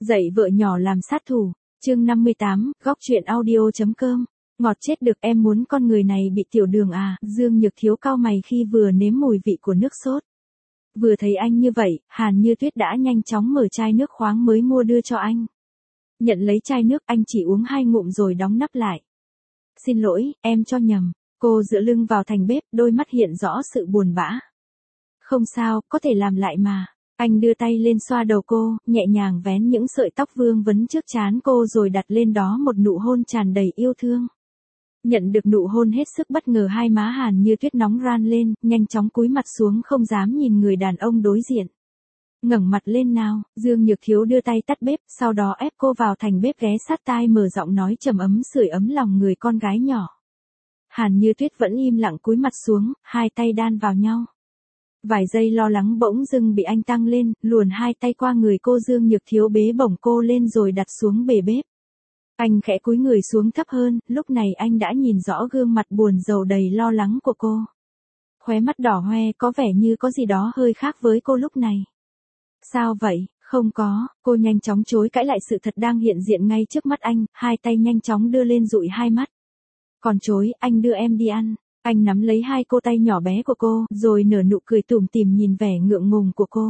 Dạy vợ nhỏ làm sát thủ, chương 58, góc chuyện audio.com. Ngọt chết được, em muốn con người này bị tiểu đường à? Dương Nhược Thiếu cau mày khi vừa nếm mùi vị của nước sốt. Vừa thấy anh như vậy, Hàn Như Tuyết đã nhanh chóng mở chai nước khoáng mới mua đưa cho anh. Nhận lấy chai nước, anh chỉ uống 2 ngụm rồi đóng nắp lại. Xin lỗi, em cho nhầm. Cô dựa lưng vào thành bếp, đôi mắt hiện rõ sự buồn bã. Không sao, có thể làm lại mà. Anh đưa tay lên xoa đầu cô, nhẹ nhàng vén những sợi tóc vương vấn trước trán cô rồi đặt lên đó một nụ hôn tràn đầy yêu thương. Nhận được nụ hôn hết sức bất ngờ, hai má Hàn Như Tuyết nóng ran lên, nhanh chóng cúi mặt xuống không dám nhìn người đàn ông đối diện. Ngẩng mặt lên nào, Dương Nhược Thiếu đưa tay tắt bếp, sau đó ép cô vào thành bếp ghé sát tai mở giọng nói trầm ấm sưởi ấm lòng người con gái nhỏ. Hàn Như Tuyết vẫn im lặng cúi mặt xuống, hai tay đan vào nhau. Vài giây lo lắng bỗng dưng bị anh tăng lên, luồn hai tay qua người cô. Dương Nhược Thiếu bế bổng cô lên rồi đặt xuống bề bếp. Anh khẽ cúi người xuống thấp hơn, lúc này anh đã nhìn rõ gương mặt buồn rầu đầy lo lắng của cô. Khóe mắt đỏ hoe, có vẻ như có gì đó hơi khác với cô lúc này. Sao vậy? Không có, cô nhanh chóng chối cãi lại sự thật đang hiện diện ngay trước mắt anh, hai tay nhanh chóng đưa lên dụi hai mắt. Còn chối, anh đưa em đi ăn. Anh nắm lấy hai cô tay nhỏ bé của cô, rồi nở nụ cười tủm tỉm nhìn vẻ ngượng ngùng của cô.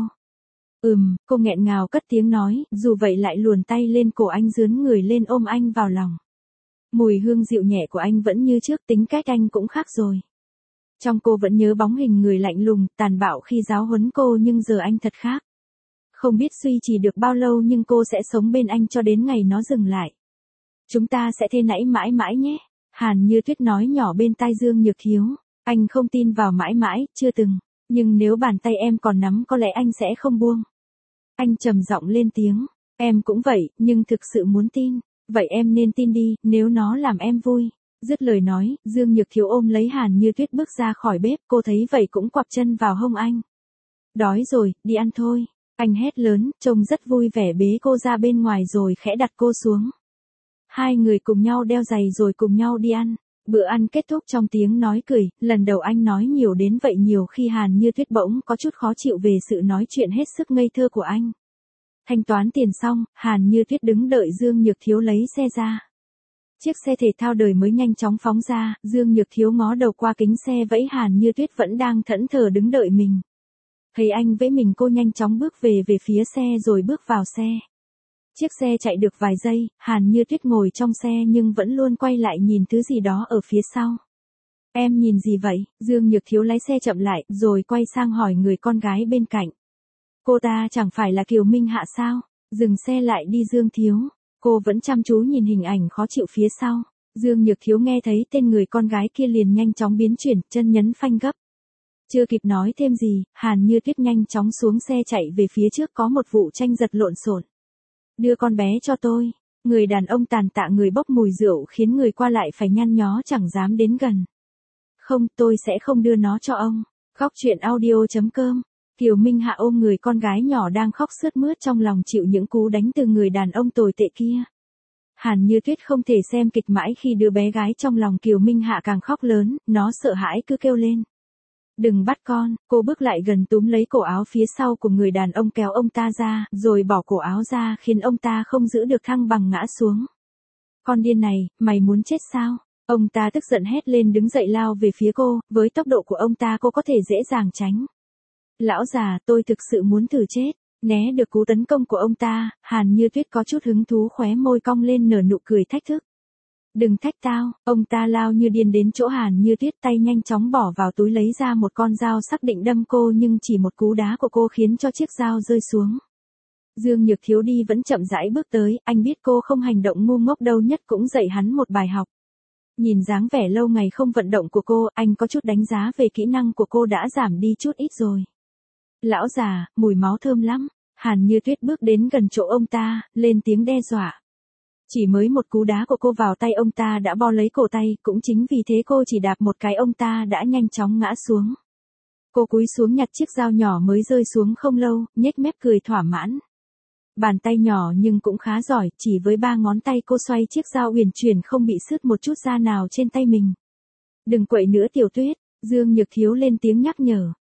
Cô nghẹn ngào cất tiếng nói, dù vậy lại luồn tay lên cổ anh, dướn người lên ôm anh vào lòng. Mùi hương dịu nhẹ của anh vẫn như trước, tính cách anh cũng khác rồi. Trong cô vẫn nhớ bóng hình người lạnh lùng, tàn bạo khi giáo huấn cô, nhưng giờ anh thật khác. Không biết duy trì được bao lâu nhưng cô sẽ sống bên anh cho đến ngày nó dừng lại. Chúng ta sẽ thế nãy mãi mãi nhé. Hàn Như Tuyết nói nhỏ bên tai Dương Nhược Thiếu. Anh không tin vào mãi mãi, chưa từng. Nhưng nếu bàn tay em còn nắm có lẽ anh sẽ không buông. Anh trầm giọng lên tiếng. Em cũng vậy, nhưng thực sự muốn tin. Vậy em nên tin đi, nếu nó làm em vui. Dứt lời nói, Dương Nhược Thiếu ôm lấy Hàn Như Tuyết bước ra khỏi bếp. Cô thấy vậy cũng quặp chân vào hông anh. Đói rồi, đi ăn thôi. Anh hét lớn, trông rất vui vẻ bế cô ra bên ngoài rồi khẽ đặt cô xuống. Hai người cùng nhau đeo giày rồi cùng nhau đi ăn. Bữa ăn kết thúc trong tiếng nói cười, lần đầu anh nói nhiều đến vậy nhiều khi Hàn Như Tuyết bỗng có chút khó chịu về sự nói chuyện hết sức ngây thơ của anh. Thanh toán tiền xong, Hàn Như Tuyết đứng đợi Dương Nhược Thiếu lấy xe ra. Chiếc xe thể thao đời mới nhanh chóng phóng ra, Dương Nhược Thiếu ngó đầu qua kính xe vẫy Hàn Như Tuyết vẫn đang thẫn thờ đứng đợi mình. Thấy anh vẫy mình, cô nhanh chóng bước về phía xe rồi bước vào xe. Chiếc xe chạy được vài giây, Hàn Như Tuyết ngồi trong xe nhưng vẫn luôn quay lại nhìn thứ gì đó ở phía sau. Em nhìn gì vậy? Dương Nhược Thiếu lái xe chậm lại, rồi quay sang hỏi người con gái bên cạnh. Cô ta chẳng phải là Kiều Minh Hạ sao? Dừng xe lại đi Dương Thiếu. Cô vẫn chăm chú nhìn hình ảnh khó chịu phía sau. Dương Nhược Thiếu nghe thấy tên người con gái kia liền nhanh chóng biến chuyển, chân nhấn phanh gấp. Chưa kịp nói thêm gì, Hàn Như Tuyết nhanh chóng xuống xe chạy về phía trước. Có một vụ tranh giật lộn xộn. Đưa con bé cho tôi. Người đàn ông tàn tạ người bốc mùi rượu khiến người qua lại phải nhăn nhó chẳng dám đến gần. Không, tôi sẽ không đưa nó cho ông. Góc chuyện audio.com. Kiều Minh Hạ ôm người con gái nhỏ đang khóc sướt mướt trong lòng chịu những cú đánh từ người đàn ông tồi tệ kia. Hàn Như Tuyết không thể xem kịch mãi khi đứa bé gái trong lòng Kiều Minh Hạ càng khóc lớn, nó sợ hãi cứ kêu lên. Đừng bắt con. Cô bước lại gần túm lấy cổ áo phía sau của người đàn ông kéo ông ta ra, rồi bỏ cổ áo ra khiến ông ta không giữ được thăng bằng ngã xuống. Con điên này, mày muốn chết sao? Ông ta tức giận hét lên đứng dậy lao về phía cô, với tốc độ của ông ta cô có thể dễ dàng tránh. Lão già, tôi thực sự muốn thử chết. Né được cú tấn công của ông ta, Hàn Như Tuyết có chút hứng thú khóe môi cong lên nở nụ cười thách thức. Đừng thách tao. Ông ta lao như điên đến chỗ Hàn Như Tuyết, tay nhanh chóng bỏ vào túi lấy ra một con dao sắc định đâm cô, nhưng chỉ một cú đá của cô khiến cho chiếc dao rơi xuống. Dương Nhược Thiếu đi vẫn chậm rãi bước tới, anh biết cô không hành động ngu ngốc đâu, nhất cũng dạy hắn một bài học. Nhìn dáng vẻ lâu ngày không vận động của cô, anh có chút đánh giá về kỹ năng của cô đã giảm đi chút ít rồi. Lão già, mùi máu thơm lắm. Hàn Như Tuyết bước đến gần chỗ ông ta, lên tiếng đe dọa. Chỉ mới một cú đá của cô vào tay ông ta đã bo lấy cổ tay, cũng chính vì thế cô chỉ đạp một cái ông ta đã nhanh chóng ngã xuống. Cô cúi xuống nhặt chiếc dao nhỏ mới rơi xuống không lâu, nhếch mép cười thỏa mãn. Bàn tay nhỏ nhưng cũng khá giỏi, chỉ với 3 ngón tay cô xoay chiếc dao uyển chuyển không bị sứt một chút da nào trên tay mình. Đừng quậy nữa Tiểu Tuyết, Dương Nhược Thiếu lên tiếng nhắc nhở.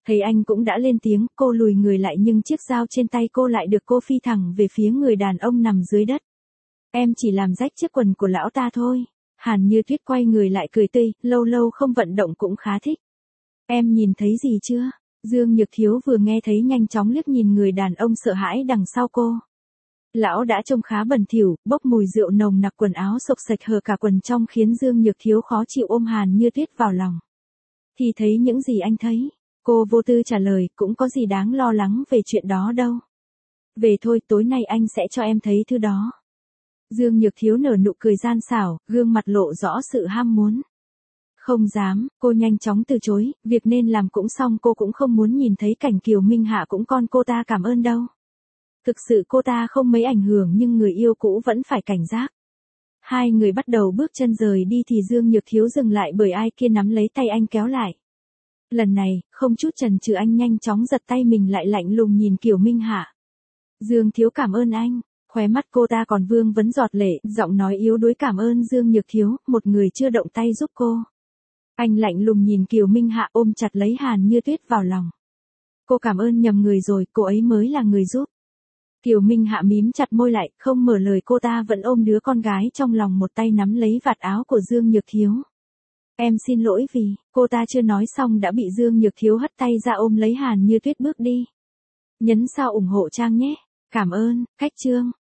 Thấy anh cũng đã lên tiếng, cô lùi người lại nhưng chiếc dao trên tay cô lại được cô phi thẳng về phía người đàn ông nằm dưới đất. Em chỉ làm rách chiếc quần của lão ta thôi. Hàn Như Tuyết quay người lại cười tươi, lâu lâu không vận động cũng khá thích. Em nhìn thấy gì chưa? Dương Nhược Thiếu vừa nghe thấy nhanh chóng liếc nhìn người đàn ông sợ hãi đằng sau cô. Lão đã trông khá bẩn thỉu, bốc mùi rượu nồng nặc, quần áo xộc xệch hở cả quần trong khiến Dương Nhược Thiếu khó chịu ôm Hàn Như Tuyết vào lòng. Thì thấy những gì anh thấy? Cô vô tư trả lời, cũng có gì đáng lo lắng về chuyện đó đâu. Về thôi, tối nay anh sẽ cho em thấy thứ đó. Dương Nhược Thiếu nở nụ cười gian xảo, gương mặt lộ rõ sự ham muốn. Không dám, cô nhanh chóng từ chối, việc nên làm cũng xong, cô cũng không muốn nhìn thấy cảnh Kiều Minh Hạ cũng con cô ta cảm ơn đâu. Thực sự cô ta không mấy ảnh hưởng nhưng người yêu cũ vẫn phải cảnh giác. Hai người bắt đầu bước chân rời đi thì Dương Nhược Thiếu dừng lại bởi ai kia nắm lấy tay anh kéo lại. Lần này, không chút chần chừ anh nhanh chóng giật tay mình lại, lạnh lùng nhìn Kiều Minh Hạ. Dương Thiếu cảm ơn anh. Khóe mắt cô ta còn vương vấn giọt lệ, giọng nói yếu đuối cảm ơn Dương Nhược Thiếu, một người chưa động tay giúp cô. Anh lạnh lùng nhìn Kiều Minh Hạ ôm chặt lấy Hàn Như Tuyết vào lòng. Cô cảm ơn nhầm người rồi, cô ấy mới là người giúp. Kiều Minh Hạ mím chặt môi lại, không mở lời, cô ta vẫn ôm đứa con gái trong lòng, một tay nắm lấy vạt áo của Dương Nhược Thiếu. Em xin lỗi vì, cô ta chưa nói xong đã bị Dương Nhược Thiếu hất tay ra ôm lấy Hàn Như Tuyết bước đi. Nhấn sao ủng hộ trang nhé. Cảm ơn, cách chương.